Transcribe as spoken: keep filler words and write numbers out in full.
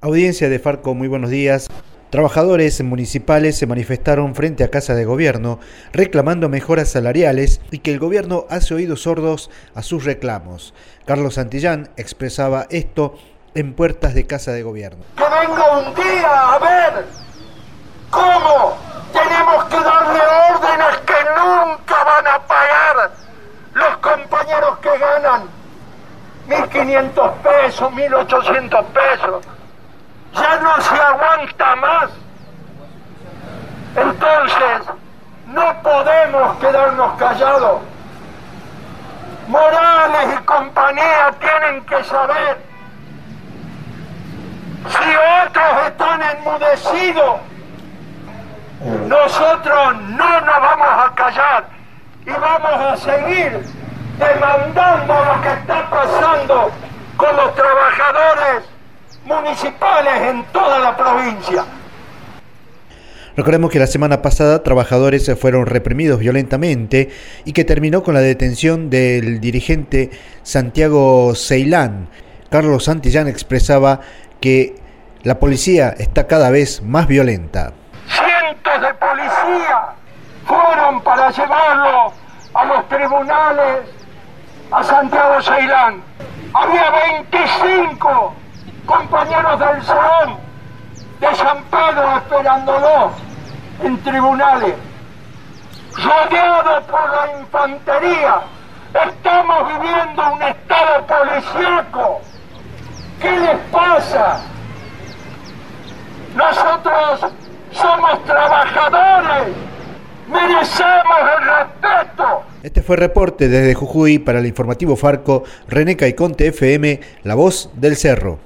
Audiencia de Farco, muy buenos días. Trabajadores municipales se manifestaron frente a Casa de Gobierno reclamando mejoras salariales y que el gobierno hace oídos sordos a sus reclamos. Carlos Santillán expresaba esto en puertas de Casa de Gobierno. Que venga un día a ver cómo tenemos que darle órdenes que nunca van a pagar los compañeros que ganan mil quinientos pesos, mil ochocientos pesos. Ya no se aguanta más. Entonces, no podemos quedarnos callados. Morales y compañía tienen que saber, si otros están enmudecidos, nosotros no nos vamos a callar y vamos a seguir demandando lo que está pasando con los trabajadores municipales en toda la provincia. Recordemos que la semana pasada trabajadores fueron reprimidos violentamente y que terminó con la detención del dirigente Santiago Ceilán. Carlos Santillán expresaba que la policía está cada vez más violenta. Cientos de policías fueron para llevarlo a los tribunales a Santiago Ceilán. Había veinticinco compañeros del Salón de San Pedro esperándolo en tribunales, rodeado por la infantería. Estamos viviendo un estado policíaco. ¿Qué les pasa? Nosotros somos trabajadores, merecemos el respeto. Este fue el reporte desde Jujuy para el informativo Farco, René Caiconte F M, La Voz del Cerro.